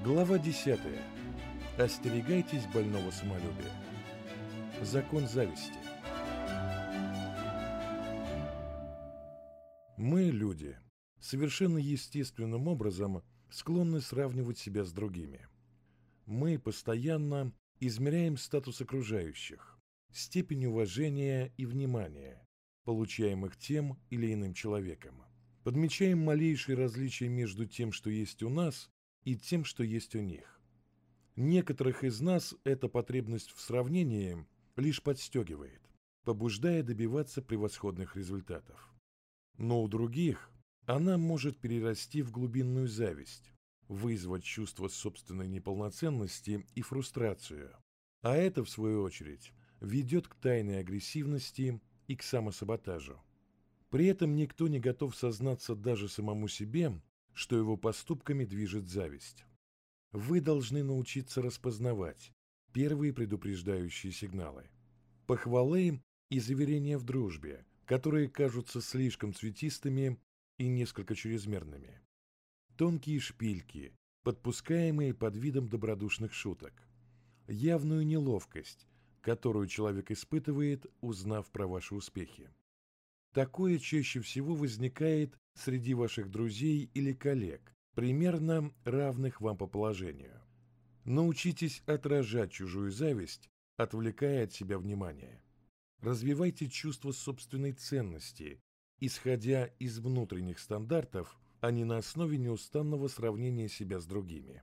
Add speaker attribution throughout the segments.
Speaker 1: Глава 10. Остерегайтесь больного самолюбия. Закон зависти. Мы, люди, совершенно естественным образом склонны сравнивать себя с другими. Мы постоянно измеряем статус окружающих, степень уважения и внимания, получаемых тем или иным человеком. Подмечаем малейшие различия между тем, что есть у нас, и тем, что есть у них. Некоторых из нас эта потребность в сравнении лишь подстегивает, побуждая добиваться превосходных результатов. Но у других она может перерасти в глубинную зависть, вызвать чувство собственной неполноценности и фрустрацию, а это, в свою очередь, ведет к тайной агрессивности и к самосаботажу. При этом никто не готов сознаться даже самому себе, что его поступками движет зависть. Вы должны научиться распознавать первые предупреждающие сигналы. Похвалы и заверения в дружбе, которые кажутся слишком цветистыми и несколько чрезмерными. Тонкие шпильки, подпускаемые под видом добродушных шуток. Явную неловкость, которую человек испытывает, узнав про ваши успехи. Такое чаще всего возникает среди ваших друзей или коллег, примерно равных вам по положению. Научитесь отражать чужую зависть, отвлекая от себя внимание. Развивайте чувство собственной ценности, исходя из внутренних стандартов, а не на основе неустанного сравнения себя с другими.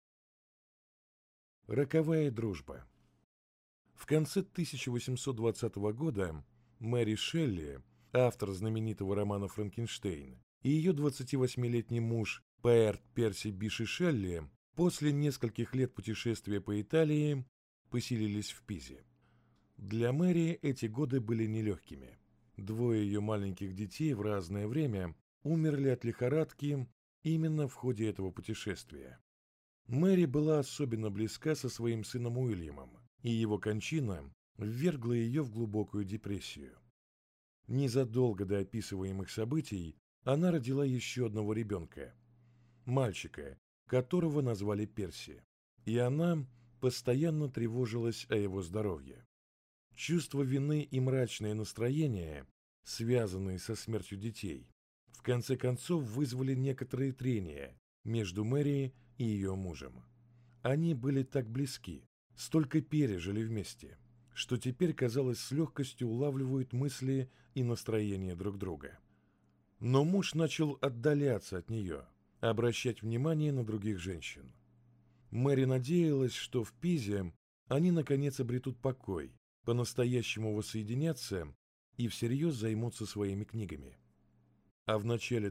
Speaker 1: Роковая дружба. В конце 1820 года Мэри Шелли, автор знаменитого романа «Франкенштейн», и ее 28-летний муж, поэт Перси Биши Шелли, после нескольких лет путешествия по Италии, поселились в Пизе. Для Мэри эти годы были нелегкими. Двое ее маленьких детей в разное время умерли от лихорадки именно в ходе этого путешествия. Мэри была особенно близка со своим сыном Уильямом, и его кончина ввергла ее в глубокую депрессию. Незадолго до описываемых событий она родила еще одного ребенка, мальчика, которого назвали Перси, и она постоянно тревожилась о его здоровье. Чувство вины и мрачное настроение, связанные со смертью детей, в конце концов вызвали некоторые трения между Мэри и ее мужем. Они были так близки, столько пережили вместе, что теперь, казалось, с легкостью улавливают мысли и настроения друг друга. Но муж начал отдаляться от нее, обращать внимание на других женщин. Мэри надеялась, что в Пизе они наконец обретут покой, по-настоящему воссоединятся и всерьез займутся своими книгами. А в начале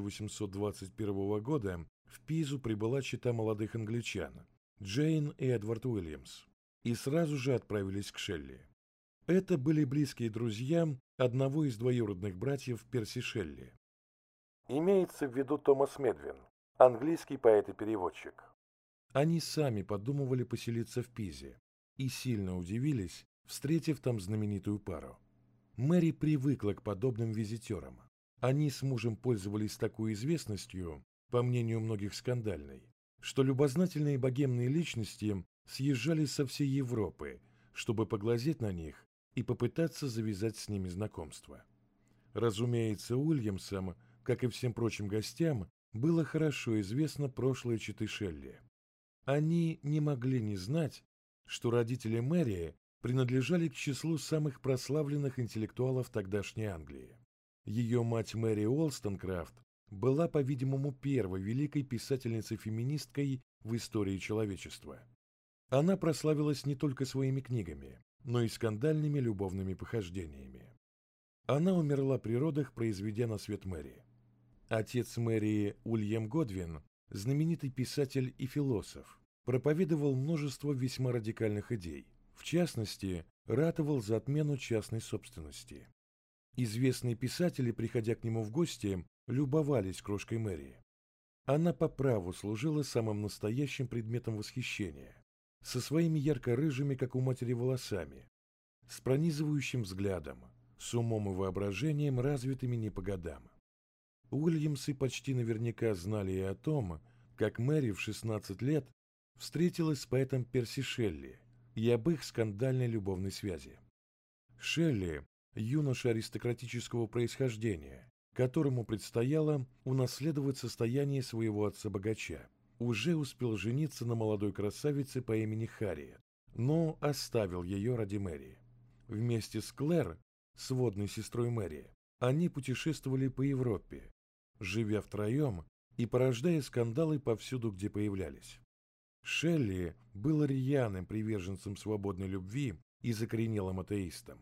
Speaker 1: 1821 года в Пизу прибыла чета молодых англичан Джейн и Эдвард Уильямс и сразу же отправились к Шелли. Это были близкие друзья одного из двоюродных братьев Перси Шелли. Имеется в виду Томас Медвин, английский поэт и переводчик. Они сами подумывали поселиться в Пизе и сильно удивились, встретив там знаменитую пару. Мэри привыкла к подобным визитерам. Они с мужем пользовались такой известностью, по мнению многих скандальной, что любознательные богемные личности съезжали со всей Европы, чтобы поглазеть на них и попытаться завязать с ними знакомство. Разумеется, Уильямсам, как и всем прочим гостям, было хорошо известно прошлое четы Шелли. Они не могли не знать, что родители Мэри принадлежали к числу самых прославленных интеллектуалов тогдашней Англии. Ее мать Мэри Уолстонкрафт была, по-видимому, первой великой писательницей-феминисткой в истории человечества. Она прославилась не только своими книгами, но и скандальными любовными похождениями. Она умерла при родах, произведя на свет Мэри. Отец Мэри, Уильям Годвин, знаменитый писатель и философ, проповедовал множество весьма радикальных идей. В частности, ратовал за отмену частной собственности. Известные писатели, приходя к нему в гости, любовались крошкой Мэри. Она по праву служила самым настоящим предметом восхищения, со своими ярко-рыжими, как у матери, волосами, с пронизывающим взглядом, с умом и воображением, развитыми не по годам. Уильямсы почти наверняка знали и о том, как Мэри в 16 лет встретилась с поэтом Перси Шелли и об их скандальной любовной связи. Шелли – юноша аристократического происхождения, которому предстояло унаследовать состояние своего отца-богача, уже успел жениться на молодой красавице по имени Харриет, но оставил ее ради Мэри. Вместе с Клэр, сводной сестрой Мэри, они путешествовали по Европе, живя втроем и порождая скандалы повсюду, где появлялись. Шелли был рьяным приверженцем свободной любви и закоренелым атеистом.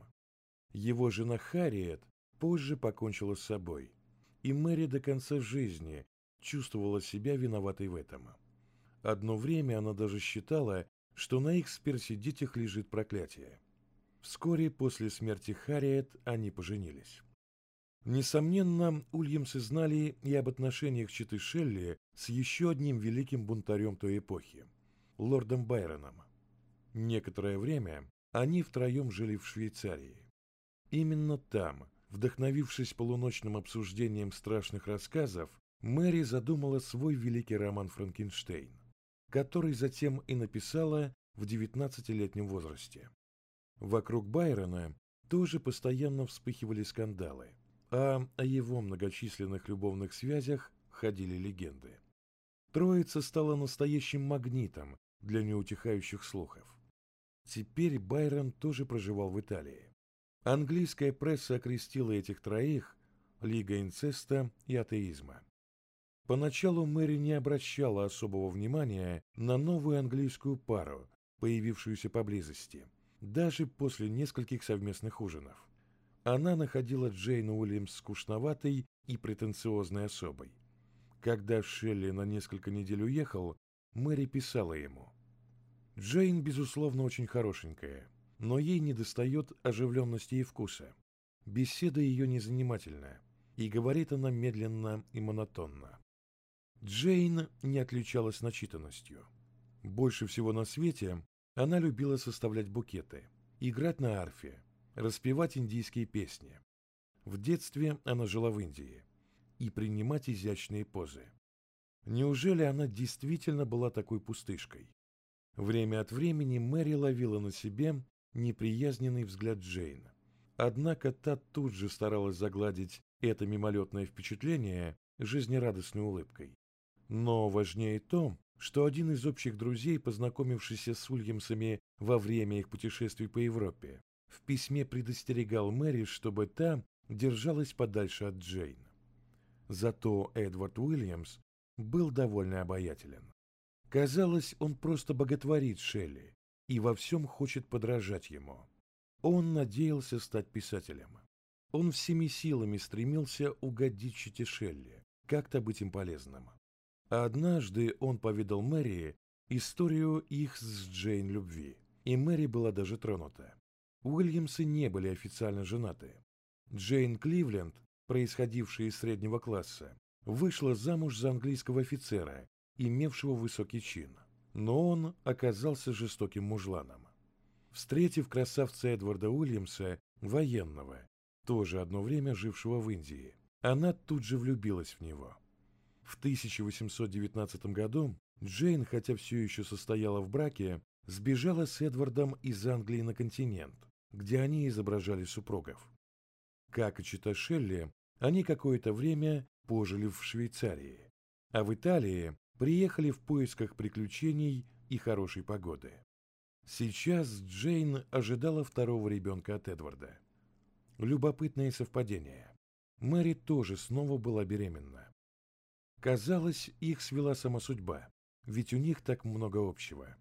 Speaker 1: Его жена Харриет позже покончила с собой, и Мэри до конца жизни чувствовала себя виноватой в этом. Одно время она даже считала, что на их с Перси детях лежит проклятие. Вскоре после смерти Харриет они поженились. Несомненно, Уильямсы знали и об отношениях четы Шелли с еще одним великим бунтарем той эпохи – лордом Байроном. Некоторое время они втроем жили в Швейцарии. Именно там, вдохновившись полуночным обсуждением страшных рассказов, Мэри задумала свой великий роман «Франкенштейн», который затем и написала в 19-летнем возрасте. Вокруг Байрона тоже постоянно вспыхивали скандалы, а о его многочисленных любовных связях ходили легенды. Троица стала настоящим магнитом для неутихающих слухов. Теперь Байрон тоже проживал в Италии. Английская пресса окрестила этих троих «Лига инцеста и атеизма». Поначалу Мэри не обращала особого внимания на новую английскую пару, появившуюся поблизости, даже после нескольких совместных ужинов. Она находила Джейн Уильямс скучноватой и претенциозной особой. Когда Шелли на несколько недель уехал, Мэри писала ему: «Джейн, безусловно, очень хорошенькая, но ей недостает оживленности и вкуса. Беседа ее незанимательная, и говорит она медленно и монотонно». Джейн не отличалась начитанностью. Больше всего на свете она любила составлять букеты, играть на арфе, распевать индийские песни. В детстве она жила в Индии и принимать изящные позы. Неужели она действительно была такой пустышкой? Время от времени Мэри ловила на себе неприязненный взгляд Джейн. Однако та тут же старалась загладить это мимолетное впечатление жизнерадостной улыбкой. Но важнее то, что один из общих друзей, познакомившийся с Уильямсами во время их путешествий по Европе, в письме предостерегал Мэри, чтобы та держалась подальше от Джейн. Зато Эдвард Уильямс был довольно обаятелен. Казалось, он просто боготворит Шелли и во всем хочет подражать ему. Он надеялся стать писателем. Он всеми силами стремился угодить чете Шелли, как-то быть им полезным. А однажды он поведал Мэри историю их с Джейн любви, и Мэри была даже тронута. Уильямсы не были официально женаты. Джейн Кливленд, происходившая из среднего класса, вышла замуж за английского офицера, имевшего высокий чин, но он оказался жестоким мужланом. Встретив красавца Эдварда Уильямса, военного, тоже одно время жившего в Индии, она тут же влюбилась в него. В 1819 году Джейн, хотя все еще состояла в браке, сбежала с Эдвардом из Англии на континент, где они изображали супругов. Как и чета Шелли, они какое-то время пожили в Швейцарии, а в Италии приехали в поисках приключений и хорошей погоды. Сейчас Джейн ожидала второго ребенка от Эдварда. Любопытное совпадение. Мэри тоже снова была беременна. Казалось, их свела сама судьба, ведь у них так много общего.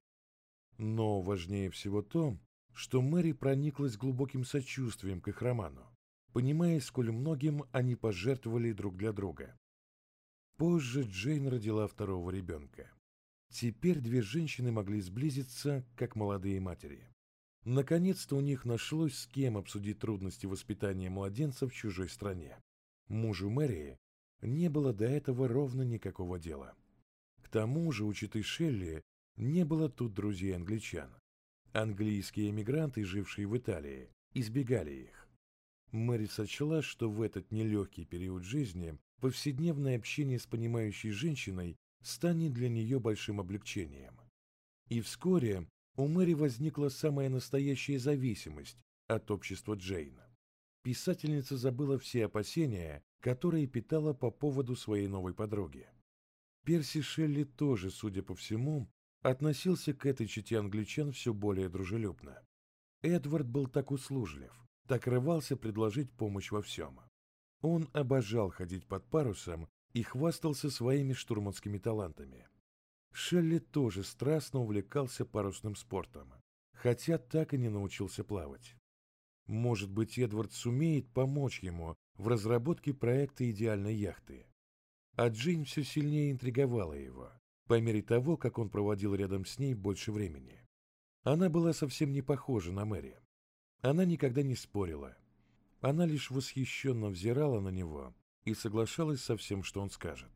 Speaker 1: Но важнее всего то, что Мэри прониклась глубоким сочувствием к их роману, понимая, сколь многим они пожертвовали друг для друга. Позже Джейн родила второго ребенка. Теперь две женщины могли сблизиться, как молодые матери. Наконец-то у них нашлось с кем обсудить трудности воспитания младенца в чужой стране. Мужу Мэри не было до этого ровно никакого дела. К тому же у четы Шелли не было тут друзей-англичан. Английские эмигранты, жившие в Италии, избегали их. Мэри сочла, что в этот нелегкий период жизни повседневное общение с понимающей женщиной станет для нее большим облегчением. И вскоре у Мэри возникла самая настоящая зависимость от общества Джейн. Писательница забыла все опасения, которые питала по поводу своей новой подруги. Перси Шелли тоже, судя по всему, относился к этой чете англичан все более дружелюбно. Эдвард был так услужлив, так рвался предложить помощь во всем. Он обожал ходить под парусом и хвастался своими штурманскими талантами. Шелли тоже страстно увлекался парусным спортом, хотя так и не научился плавать. Может быть, Эдвард сумеет помочь ему в разработке проекта идеальной яхты. А Джейн все сильнее интриговала его, по мере того, как он проводил рядом с ней больше времени. Она была совсем не похожа на Мэри. Она никогда не спорила. Она лишь восхищенно взирала на него и соглашалась со всем, что он скажет.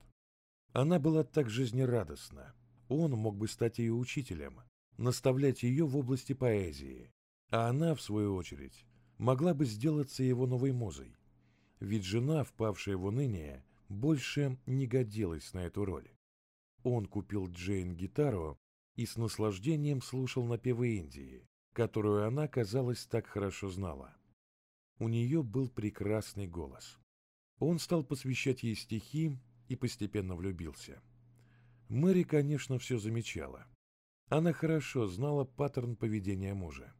Speaker 1: Она была так жизнерадостна. Он мог бы стать ее учителем, наставлять ее в области поэзии, а она, в свою очередь, могла бы сделаться его новой музой. Ведь жена, впавшая в уныние, больше не годилась на эту роль. Он купил Джейн гитару и с наслаждением слушал напевы Индии, которую она, казалось, так хорошо знала. У нее был прекрасный голос. Он стал посвящать ей стихи и постепенно влюбился. Мэри, конечно, все замечала. Она хорошо знала паттерн поведения мужа.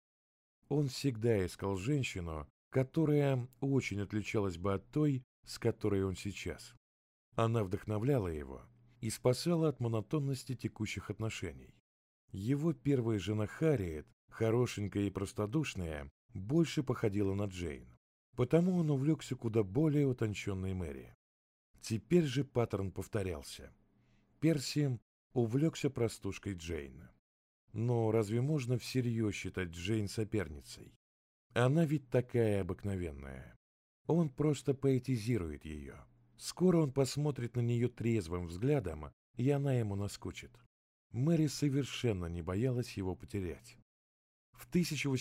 Speaker 1: Он всегда искал женщину, которая очень отличалась бы от той, с которой он сейчас. Она вдохновляла его и спасала от монотонности текущих отношений. Его первая жена Харриет, хорошенькая и простодушная, больше походила на Джейн. Потому он увлекся куда более утонченной Мэри. Теперь же паттерн повторялся. Перси увлекся простушкой Джейн. Но разве можно всерьез считать Джейн соперницей? Она ведь такая обыкновенная. Он просто поэтизирует ее. Скоро он посмотрит на нее трезвым взглядом, и она ему наскучит. Мэри совершенно не боялась его потерять. В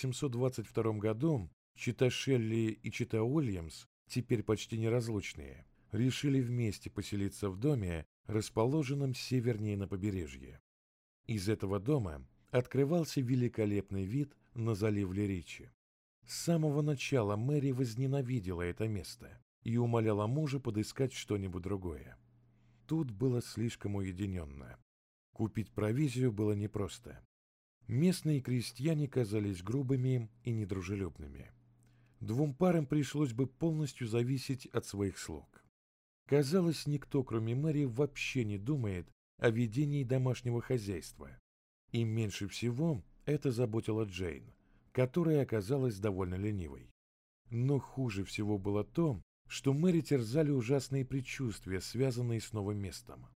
Speaker 1: 1822 году чета Шелли и чета Уильямс, теперь почти неразлучные, решили вместе поселиться в доме, расположенном севернее на побережье. Из этого дома открывался великолепный вид на залив Леричи. С самого начала Мэри возненавидела это место и умоляла мужа подыскать что-нибудь другое. Тут было слишком уединенно. Купить провизию было непросто. Местные крестьяне казались грубыми и недружелюбными. Двум парам пришлось бы полностью зависеть от своих слуг. Казалось, никто, кроме Мэри, вообще не думает о ведении домашнего хозяйства. И меньше всего это заботило Джейн, которая оказалась довольно ленивой. Но хуже всего было то, что Мэри терзали ужасные предчувствия, связанные с новым местом.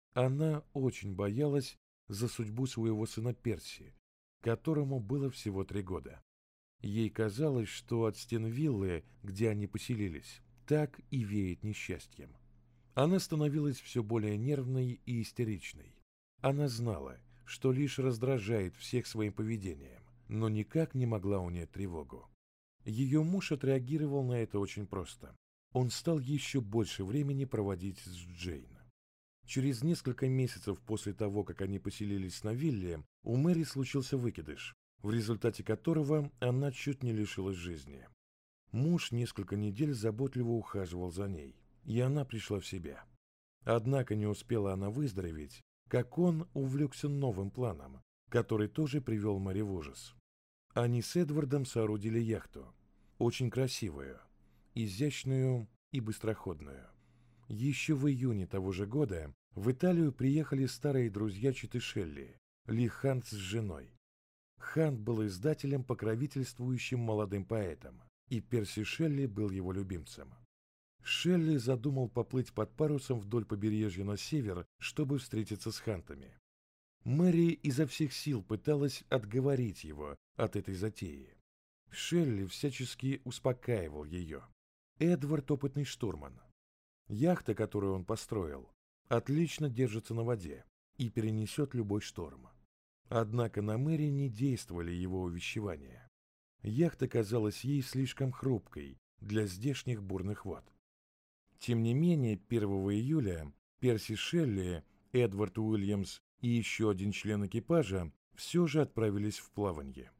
Speaker 1: Она очень боялась за судьбу своего сына Перси, которому было всего 3 года. Ей казалось, что от стен виллы, где они поселились, так и веет несчастьем. Она становилась все более нервной и истеричной. Она знала, что лишь раздражает всех своим поведением, но никак не могла унять тревогу. Ее муж отреагировал на это очень просто. Он стал еще больше времени проводить с Джейн. Через несколько месяцев после того, как они поселились на вилле, у Мэри случился выкидыш, в результате которого она чуть не лишилась жизни. Муж несколько недель заботливо ухаживал за ней, и она пришла в себя. Однако не успела она выздороветь, как он увлекся новым планом, который тоже привел Мэри в ужас. Они с Эдвардом соорудили яхту, очень красивую, изящную и быстроходную. Еще в июне того же года в Италию приехали старые друзья четы Шелли, Ли Хант с женой. Хант был издателем, покровительствующим молодым поэтам, и Перси Шелли был его любимцем. Шелли задумал поплыть под парусом вдоль побережья на север, чтобы встретиться с Хантами. Мэри изо всех сил пыталась отговорить его от этой затеи. Шелли всячески успокаивал ее. Эдвард — опытный штурман. Яхта, которую он построил, отлично держится на воде и перенесет любой шторм. Однако на Мэри не действовали его увещевания. Яхта казалась ей слишком хрупкой для здешних бурных вод. Тем не менее, 1 июля Перси Шелли, Эдвард Уильямс и еще один член экипажа все же отправились в плаванье.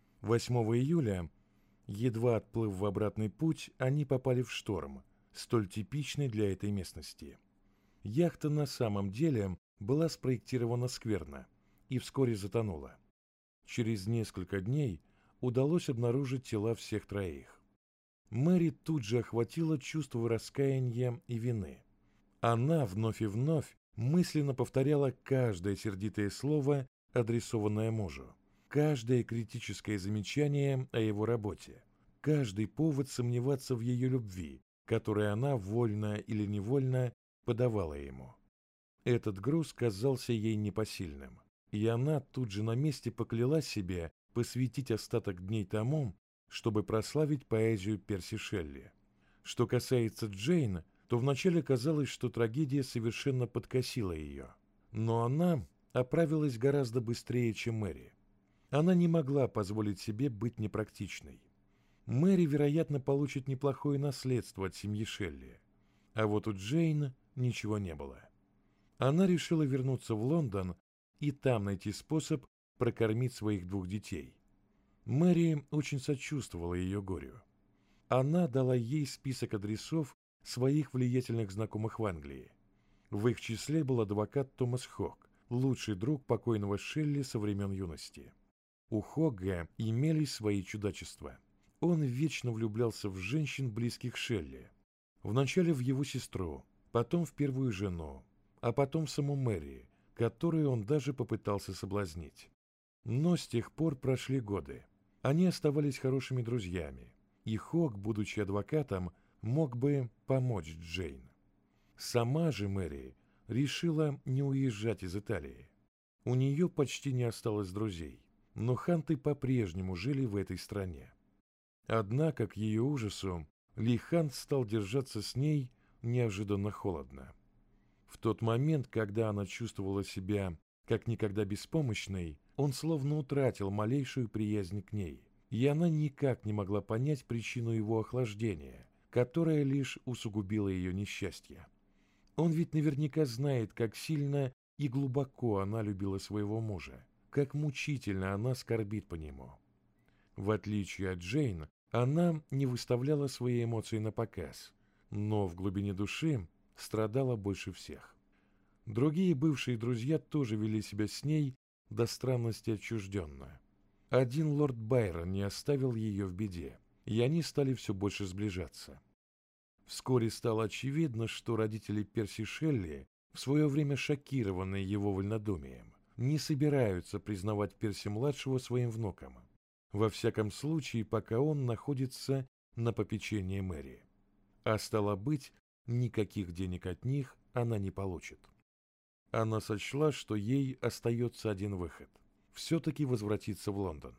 Speaker 1: 8 июля, едва отплыв в обратный путь, они попали в шторм, столь типичный для этой местности. Яхта на самом деле была спроектирована скверно и вскоре затонула. Через несколько дней удалось обнаружить тела всех троих. Мэри тут же охватило чувство раскаяния и вины. Она вновь и вновь мысленно повторяла каждое сердитое слово, адресованное мужу, каждое критическое замечание о его работе, каждый повод сомневаться в ее любви, который она, вольно или невольно, подавала ему. Этот груз казался ей непосильным, и она тут же на месте поклялась себе посвятить остаток дней тому, чтобы прославить поэзию Перси Шелли. Что касается Джейн, то вначале казалось, что трагедия совершенно подкосила ее. Но она оправилась гораздо быстрее, чем Мэри. Она не могла позволить себе быть непрактичной. Мэри, вероятно, получит неплохое наследство от семьи Шелли. А вот у Джейн ничего не было. Она решила вернуться в Лондон и там найти способ прокормить своих 2 детей. Мэри очень сочувствовала ее горю. Она дала ей список адресов своих влиятельных знакомых в Англии. В их числе был адвокат Томас Хогг, лучший друг покойного Шелли со времен юности. У Хогга имелись свои чудачества. Он вечно влюблялся в женщин, близких Шелли. Вначале в его сестру, потом в первую жену, а потом в саму Мэри, которую он даже попытался соблазнить. Но с тех пор прошли годы. Они оставались хорошими друзьями, и Хогг, будучи адвокатом, мог бы помочь Джейн. Сама же Мэри решила не уезжать из Италии. У нее почти не осталось друзей, но Ханты по-прежнему жили в этой стране. Однако, к ее ужасу, Ли Хант стал держаться с ней неожиданно холодно. В тот момент, когда она чувствовала себя как никогда беспомощной, он словно утратил малейшую приязнь к ней, и она никак не могла понять причину его охлаждения, которое лишь усугубило ее несчастье. Он ведь наверняка знает, как сильно и глубоко она любила своего мужа, как мучительно она скорбит по нему. В отличие от Джейн, она не выставляла свои эмоции на показ, но в глубине души страдала больше всех. Другие бывшие друзья тоже вели себя с ней до странности отчужденно. Один лорд Байрон не оставил ее в беде, и они стали все больше сближаться. Вскоре стало очевидно, что родители Перси Шелли, в свое время шокированные его вольнодумием, не собираются признавать Перси-младшего своим внуком. Во всяком случае, пока он находится на попечении Мэри. А стало быть, никаких денег от них она не получит. Она сочла, что ей остается один выход – все-таки возвратиться в Лондон.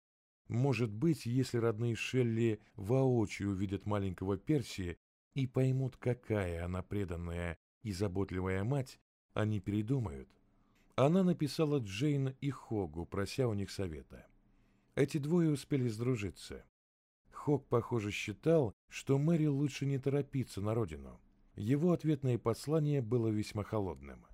Speaker 1: Может быть, если родные Шелли воочию увидят маленького Перси и поймут, какая она преданная и заботливая мать, они передумают. Она написала Джейн и Хоггу, прося у них совета. Эти двое успели сдружиться. Хогг, похоже, считал, что Мэри лучше не торопиться на родину. Его ответное послание было весьма холодным.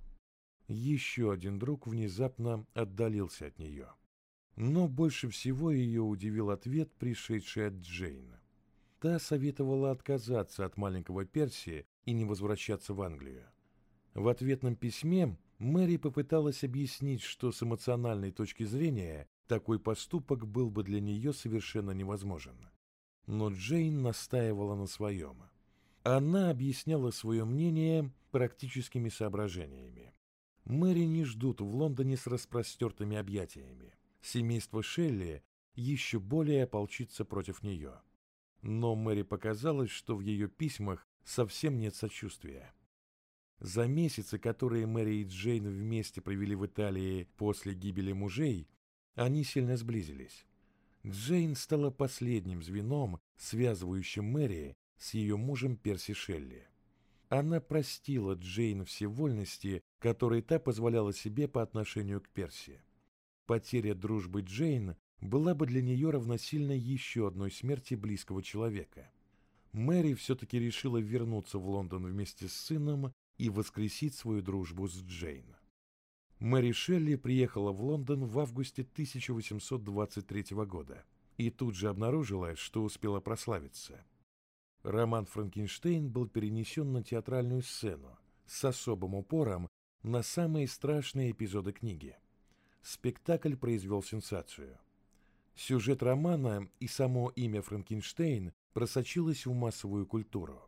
Speaker 1: Еще один друг внезапно отдалился от нее. Но больше всего ее удивил ответ, пришедший от Джейн. Та советовала отказаться от маленького Перси и не возвращаться в Англию. В ответном письме Мэри попыталась объяснить, что с эмоциональной точки зрения такой поступок был бы для нее совершенно невозможен. Но Джейн настаивала на своем. Она объясняла свое мнение практическими соображениями. Мэри не ждут в Лондоне с распростертыми объятиями. Семейство Шелли еще более ополчится против нее. Но Мэри показалось, что в ее письмах совсем нет сочувствия. За месяцы, которые Мэри и Джейн вместе провели в Италии после гибели мужей, они сильно сблизились. Джейн стала последним звеном, связывающим Мэри с ее мужем Перси Шелли. Она простила Джейн все вольности, которые та позволяла себе по отношению к Перси. Потеря дружбы Джейн была бы для нее равносильна еще одной смерти близкого человека. Мэри все-таки решила вернуться в Лондон вместе с сыном и воскресить свою дружбу с Джейн. Мэри Шелли приехала в Лондон в августе 1823 года и тут же обнаружила, что успела прославиться. Роман «Франкенштейн» был перенесен на театральную сцену с особым упором на самые страшные эпизоды книги. Спектакль произвел сенсацию. Сюжет романа и само имя Франкенштейн просочилось в массовую культуру.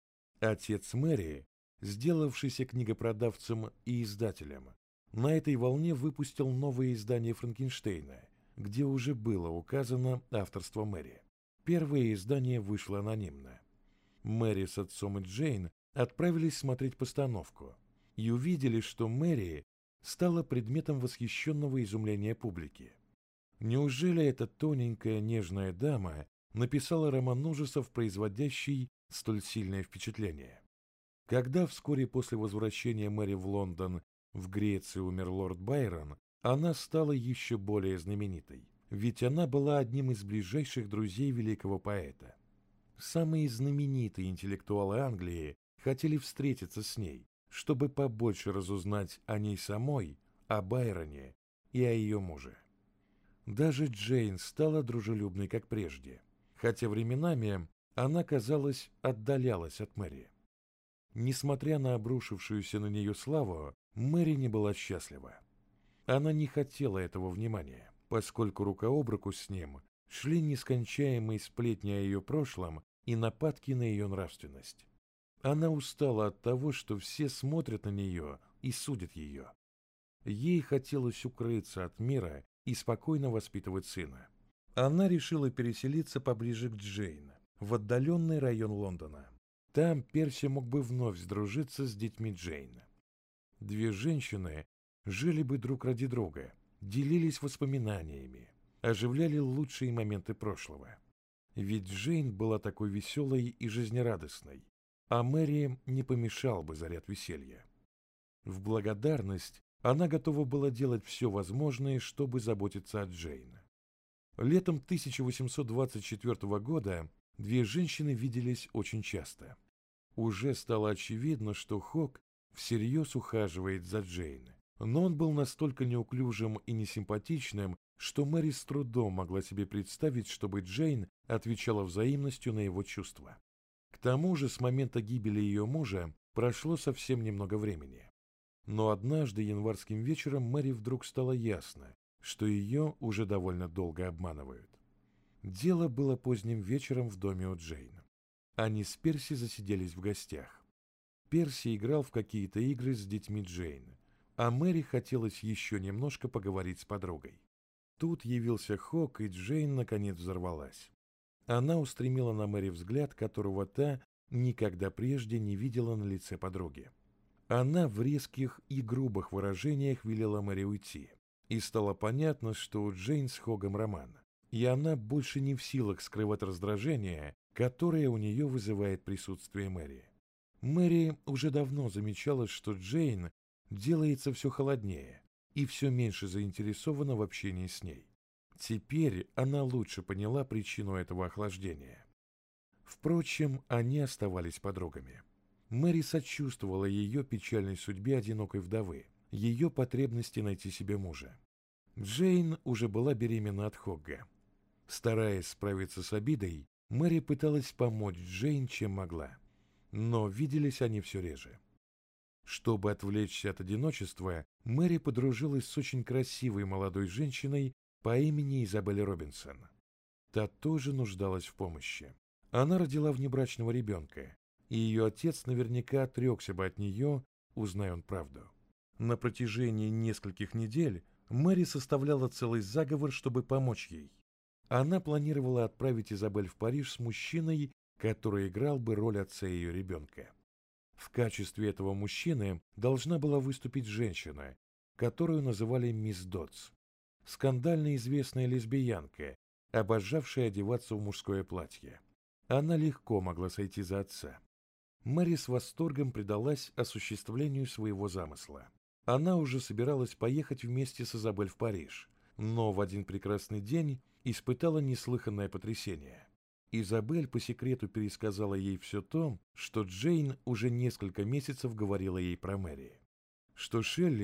Speaker 1: Отец Мэри, сделавшийся книгопродавцем и издателем, на этой волне выпустил новое издание Франкенштейна, где уже было указано авторство Мэри. Первое издание вышло анонимно. Мэри с отцом и Джейн отправились смотреть постановку и увидели, что Мэри стала предметом восхищенного изумления публики. Неужели эта тоненькая нежная дама написала роман ужасов, производящий столь сильное впечатление? Когда вскоре после возвращения Мэри в Лондон в Греции умер лорд Байрон, она стала еще более знаменитой, ведь она была одним из ближайших друзей великого поэта. Самые знаменитые интеллектуалы Англии хотели встретиться с ней, чтобы побольше разузнать о ней самой, о Байроне и о ее муже. Даже Джейн стала дружелюбной, как прежде, хотя временами она, казалось, отдалялась от Мэри. Несмотря на обрушившуюся на нее славу, Мэри не была счастлива. Она не хотела этого внимания, поскольку рука об руку с ним шли нескончаемые сплетни о ее прошлом и нападки на ее нравственность. Она устала от того, что все смотрят на нее и судят ее. Ей хотелось укрыться от мира и спокойно воспитывать сына. Она решила переселиться поближе к Джейн, в отдаленный район Лондона. Там Перси мог бы вновь сдружиться с детьми Джейн. Две женщины жили бы друг ради друга, делились воспоминаниями, оживляли лучшие моменты прошлого. Ведь Джейн была такой веселой и жизнерадостной, а Мэри не помешал бы заряд веселья. В благодарность она готова была делать все возможное, чтобы заботиться о Джейн. Летом 1824 года две женщины виделись очень часто. Уже стало очевидно, что Хок всерьез ухаживает за Джейн, но он был настолько неуклюжим и несимпатичным, что Мэри с трудом могла себе представить, чтобы Джейн отвечала взаимностью на его чувства. К тому же с момента гибели ее мужа прошло совсем немного времени. Но однажды январским вечером Мэри вдруг стало ясно, что ее уже довольно долго обманывают. Дело было поздним вечером в доме у Джейн. Они с Перси засиделись в гостях. Перси играл в какие-то игры с детьми Джейн, а Мэри хотелось еще немножко поговорить с подругой. Тут явился Хок, и Джейн наконец взорвалась. Она устремила на Мэри взгляд, которого та никогда прежде не видела на лице подруги. Она в резких и грубых выражениях велела Мэри уйти, и стало понятно, что у Джейн с Хогом роман, и она больше не в силах скрывать раздражение, которое у нее вызывает присутствие Мэри. Мэри уже давно замечала, что Джейн делается все холоднее и все меньше заинтересована в общении с ней. Теперь она лучше поняла причину этого охлаждения. Впрочем, они оставались подругами. Мэри сочувствовала ее печальной судьбе одинокой вдовы, ее потребности найти себе мужа. Джейн уже была беременна от Хогга. Стараясь справиться с обидой, Мэри пыталась помочь Джейн, чем могла, но виделись они все реже. Чтобы отвлечься от одиночества, Мэри подружилась с очень красивой молодой женщиной по имени Изабель Робинсон. Та тоже нуждалась в помощи. Она родила внебрачного ребенка, и ее отец наверняка отрекся бы от нее, узнай он правду. На протяжении нескольких недель Мэри составляла целый заговор, чтобы помочь ей. Она планировала отправить Изабель в Париж с мужчиной, который играл бы роль отца ее ребенка. В качестве этого мужчины должна была выступить женщина, которую называли мисс Додс, скандально известная лесбиянка, обожавшая одеваться в мужское платье. Она легко могла сойти за отца. Мэри с восторгом предалась осуществлению своего замысла. Она уже собиралась поехать вместе с Изабель в Париж, но в один прекрасный день испытала неслыханное потрясение. Изабель по секрету пересказала ей все то, что Джейн уже несколько месяцев говорила ей про Мэри. Что Шелли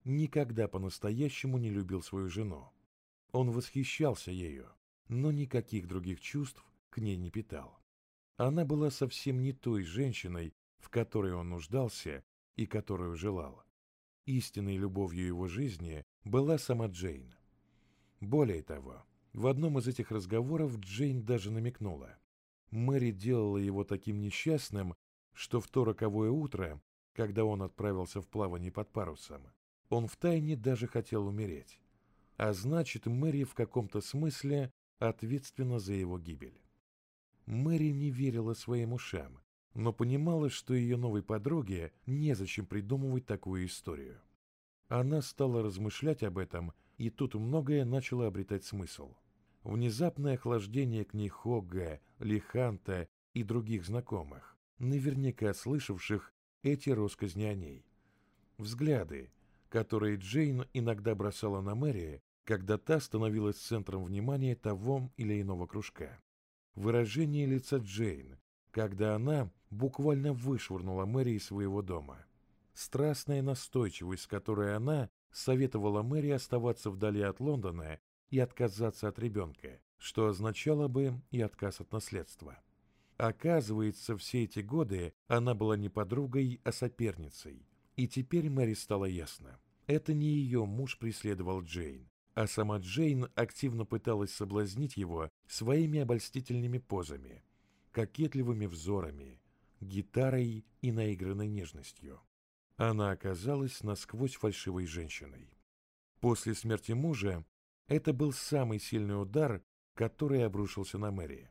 Speaker 1: никогда по-настоящему не любил свою жену. Он восхищался ею, но никаких других чувств к ней не питал. Она была совсем не той женщиной, в которой он нуждался и которую желал. Истинной любовью его жизни была сама Джейн. Более того, в одном из этих разговоров Джейн даже намекнула. Мэри делала его таким несчастным, что в то роковое утро, когда он отправился в плавание под парусом, он втайне даже хотел умереть. А значит, Мэри в каком-то смысле ответственна за его гибель. Мэри не верила своим ушам, но понимала, что ее новой подруге незачем придумывать такую историю. Она стала размышлять об этом, и тут многое начало обретать смысл. Внезапное охлаждение к ней Хогга, Лиханта и других знакомых, наверняка слышавших эти россказни о ней. Взгляды, которые Джейн иногда бросала на Мэри, когда та становилась центром внимания того или иного кружка. Выражение лица Джейн, когда она буквально вышвырнула Мэри из своего дома. Страстная настойчивость, с которой она советовала Мэри оставаться вдали от Лондона и отказаться от ребенка, что означало бы и отказ от наследства. Оказывается, все эти годы она была не подругой, а соперницей. И теперь Мэри стало ясно. Это не ее муж преследовал Джейн, а сама Джейн активно пыталась соблазнить его своими обольстительными позами, кокетливыми взорами, гитарой и наигранной нежностью. Она оказалась насквозь фальшивой женщиной. После смерти мужа это был самый сильный удар, который обрушился на Мэри.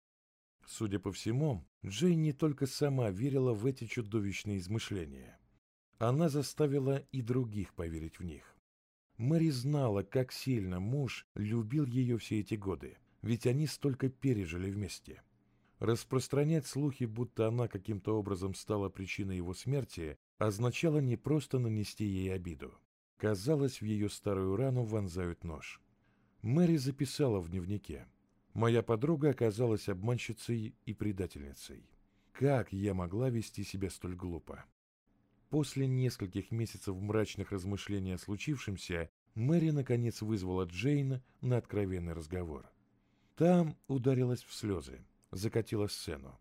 Speaker 1: Судя по всему, Джейн не только сама верила в эти чудовищные измышления. Она заставила и других поверить в них. Мэри знала, как сильно муж любил ее все эти годы, ведь они столько пережили вместе. Распространять слухи, будто она каким-то образом стала причиной его смерти, означало не просто нанести ей обиду. Казалось, в ее старую рану вонзают нож. Мэри записала в дневнике: «Моя подруга оказалась обманщицей и предательницей. Как я могла вести себя столь глупо?» После нескольких месяцев мрачных размышлений о случившемся, Мэри наконец вызвала Джейн на откровенный разговор. Та ударилась в слезы, закатила сцену.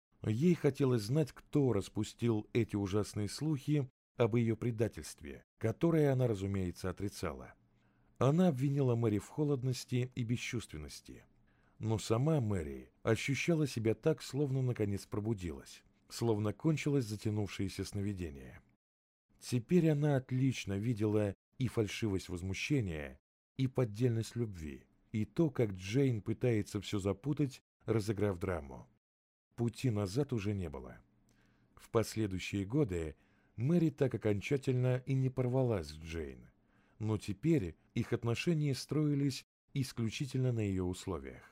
Speaker 1: Ей хотелось знать, кто распустил эти ужасные слухи об ее предательстве, которое она, разумеется, отрицала. Она обвинила Мэри в холодности и бесчувственности. Но сама Мэри ощущала себя так, словно наконец пробудилась, словно кончилось затянувшееся сновидение. Теперь она отлично видела и фальшивость возмущения, и поддельность любви, и то, как Джейн пытается все запутать, разыграв драму. Пути назад уже не было. В последующие годы Мэри так окончательно и не порвалась с Джейн, но теперь их отношения строились исключительно на ее условиях.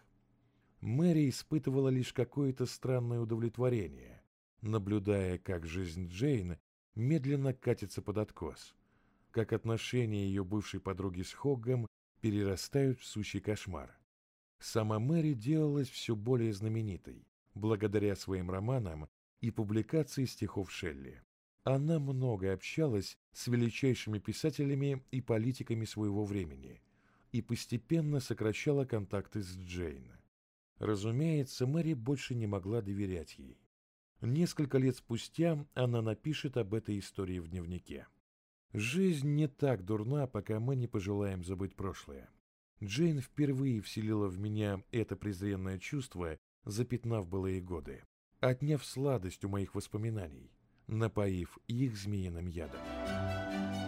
Speaker 1: Мэри испытывала лишь какое-то странное удовлетворение, наблюдая, как жизнь Джейн медленно катится под откос, как отношения ее бывшей подруги с Хоггом перерастают в сущий кошмар. Сама Мэри делалась все более знаменитой, благодаря своим романам и публикации стихов Шелли. Она много общалась с величайшими писателями и политиками своего времени и постепенно сокращала контакты с Джейн. Разумеется, Мэри больше не могла доверять ей. Несколько лет спустя она напишет об этой истории в дневнике. «Жизнь не так дурна, пока мы не пожелаем забыть прошлое. Джейн впервые вселила в меня это презренное чувство, запятнав былые годы, отняв сладость у моих воспоминаний, напоив их змеиным ядом».